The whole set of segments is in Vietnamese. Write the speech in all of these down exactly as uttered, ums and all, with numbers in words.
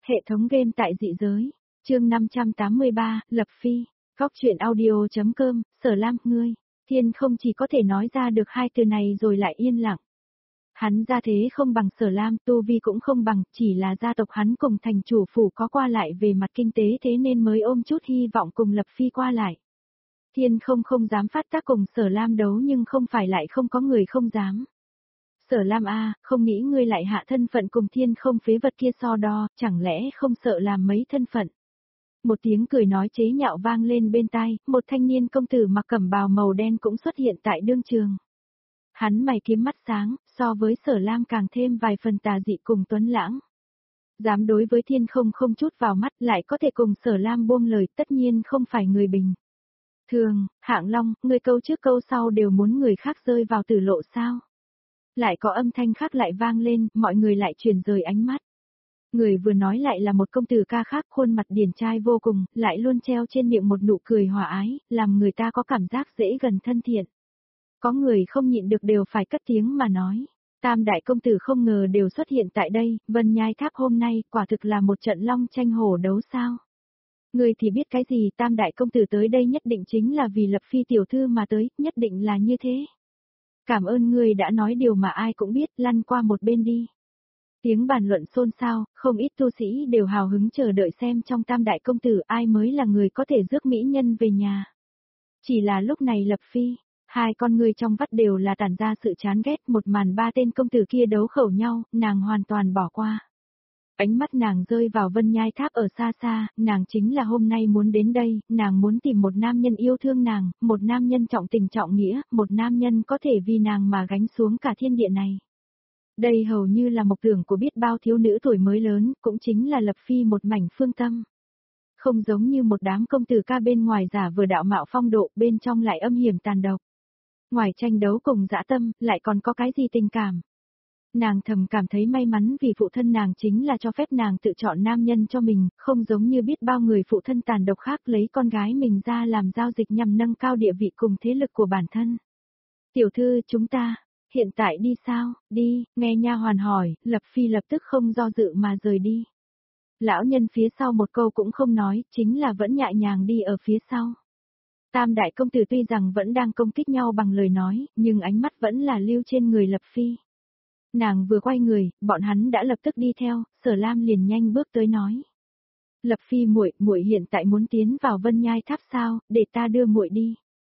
Hệ thống game tại dị giới. Chương năm trăm tám mươi ba, Lập Phi. Góc truyện audio.com, Sở Lam, ngươi. Thiên không chỉ có thể nói ra được hai từ này rồi lại yên lặng. Hắn gia thế không bằng Sở Lam, tu vi cũng không bằng, chỉ là gia tộc hắn cùng thành chủ phủ có qua lại về mặt kinh tế thế nên mới ôm chút hy vọng cùng Lập Phi qua lại. Thiên không không dám phát tác cùng Sở Lam đấu nhưng không phải lại không có người không dám. Sở Lam a, không nghĩ ngươi lại hạ thân phận cùng thiên không phế vật kia so đo, chẳng lẽ không sợ làm mấy thân phận. Một tiếng cười nói chế nhạo vang lên bên tai, một thanh niên công tử mặc cẩm bào màu đen cũng xuất hiện tại đương trường. Hắn mày kiếm mắt sáng, so với Sở Lam càng thêm vài phần tà dị cùng tuấn lãng. Dám đối với thiên không không chút vào mắt lại có thể cùng Sở Lam buông lời tất nhiên không phải người bình. Thường, Hạng Long, ngươi câu trước câu sau đều muốn người khác rơi vào tử lộ sao? Lại có âm thanh khác lại vang lên, mọi người lại chuyển rời ánh mắt. Người vừa nói lại là một công tử ca khác, khuôn mặt điển trai vô cùng, lại luôn treo trên miệng một nụ cười hòa ái, làm người ta có cảm giác dễ gần thân thiện. Có người không nhịn được đều phải cất tiếng mà nói. Tam đại công tử không ngờ đều xuất hiện tại đây, Vân Nhai Tháp hôm nay quả thực là một trận long tranh hổ đấu sao. Người thì biết cái gì, tam đại công tử tới đây nhất định chính là vì Lập Phi tiểu thư mà tới, nhất định là như thế. Cảm ơn ngươi đã nói điều mà ai cũng biết, lăn qua một bên đi. Tiếng bàn luận xôn xao, không ít tu sĩ đều hào hứng chờ đợi xem trong tam đại công tử ai mới là người có thể rước mỹ nhân về nhà. Chỉ là lúc này Lập Phi, hai con người trong vắt đều là tản ra sự chán ghét, một màn ba tên công tử kia đấu khẩu nhau, nàng hoàn toàn bỏ qua. Ánh mắt nàng rơi vào Vân Nhai Tháp ở xa xa, nàng chính là hôm nay muốn đến đây, nàng muốn tìm một nam nhân yêu thương nàng, một nam nhân trọng tình trọng nghĩa, một nam nhân có thể vì nàng mà gánh xuống cả thiên địa này. Đây hầu như là mộng tưởng của biết bao thiếu nữ tuổi mới lớn, cũng chính là Lập Phi một mảnh phương tâm. Không giống như một đám công tử ca bên ngoài giả vừa đạo mạo phong độ, bên trong lại âm hiểm tàn độc. Ngoài tranh đấu cùng dã tâm, lại còn có cái gì tình cảm. Nàng thầm cảm thấy may mắn vì phụ thân nàng chính là cho phép nàng tự chọn nam nhân cho mình, không giống như biết bao người phụ thân tàn độc khác lấy con gái mình ra làm giao dịch nhằm nâng cao địa vị cùng thế lực của bản thân. Tiểu thư, chúng ta, hiện tại đi sao? Đi, nghe nha hoàn hỏi, Lập Phi lập tức không do dự mà rời đi. Lão nhân phía sau một câu cũng không nói, chính là vẫn nhẹ nhàng đi ở phía sau. Tam đại công tử tuy rằng vẫn đang công kích nhau bằng lời nói, nhưng ánh mắt vẫn là lưu trên người Lập Phi. Nàng vừa quay người, bọn hắn đã lập tức đi theo, Sở Lam liền nhanh bước tới nói. Lập Phi muội, muội hiện tại muốn tiến vào Vân Nhai Tháp sao, để ta đưa muội đi.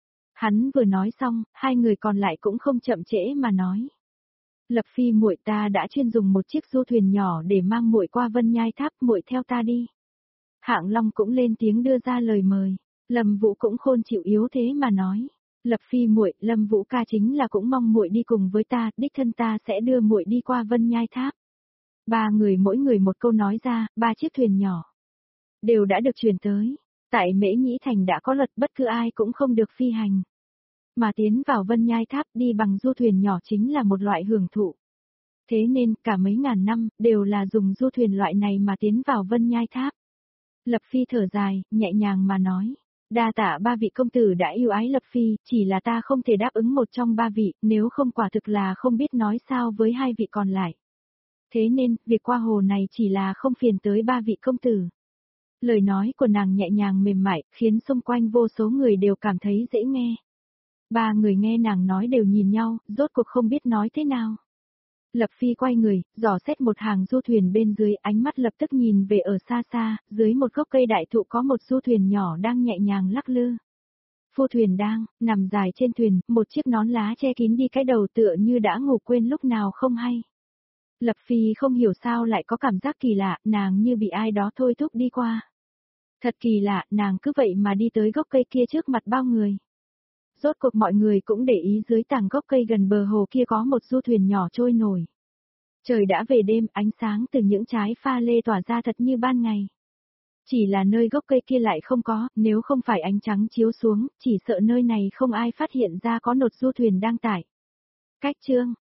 Hắn vừa nói xong, hai người còn lại cũng không chậm trễ mà nói. Lập Phi muội, ta đã chuyên dùng một chiếc du thuyền nhỏ để mang muội qua Vân Nhai Tháp, muội theo ta đi. Hạng Long cũng lên tiếng đưa ra lời mời, Lâm Vũ cũng khôn chịu yếu thế mà nói. Lập Phi muội, Lâm Vũ ca chính là cũng mong muội đi cùng với ta, đích thân ta sẽ đưa muội đi qua Vân Nhai Tháp. Ba người mỗi người một câu nói ra, ba chiếc thuyền nhỏ đều đã được truyền tới. Tại Mễ Nhĩ Thành đã có luật bất cứ ai cũng không được phi hành. Mà tiến vào Vân Nhai Tháp đi bằng du thuyền nhỏ chính là một loại hưởng thụ. Thế nên cả mấy ngàn năm đều là dùng du thuyền loại này mà tiến vào Vân Nhai Tháp. Lập Phi thở dài, nhẹ nhàng mà nói. Đa tạ ba vị công tử đã yêu ái Lập Phi, chỉ là ta không thể đáp ứng một trong ba vị, nếu không quả thực là không biết nói sao với hai vị còn lại. Thế nên, việc qua hồ này chỉ là không phiền tới ba vị công tử. Lời nói của nàng nhẹ nhàng mềm mại, khiến xung quanh vô số người đều cảm thấy dễ nghe. Ba người nghe nàng nói đều nhìn nhau, rốt cuộc không biết nói thế nào. Lập Phi quay người, dò xét một hàng du thuyền bên dưới, ánh mắt lập tức nhìn về ở xa xa, dưới một gốc cây đại thụ có một du thuyền nhỏ đang nhẹ nhàng lắc lư. Phu thuyền đang, nằm dài trên thuyền, một chiếc nón lá che kín đi cái đầu tựa như đã ngủ quên lúc nào không hay. Lập Phi không hiểu sao lại có cảm giác kỳ lạ, nàng như bị ai đó thôi thúc đi qua. Thật kỳ lạ, nàng cứ vậy mà đi tới gốc cây kia trước mặt bao người. Rốt cuộc mọi người cũng để ý dưới tàng gốc cây gần bờ hồ kia có một du thuyền nhỏ trôi nổi. Trời đã về đêm, ánh sáng từ những trái pha lê tỏa ra thật như ban ngày. Chỉ là nơi gốc cây kia lại không có, nếu không phải ánh trắng chiếu xuống, chỉ sợ nơi này không ai phát hiện ra có một du thuyền đang tải. Cách chương,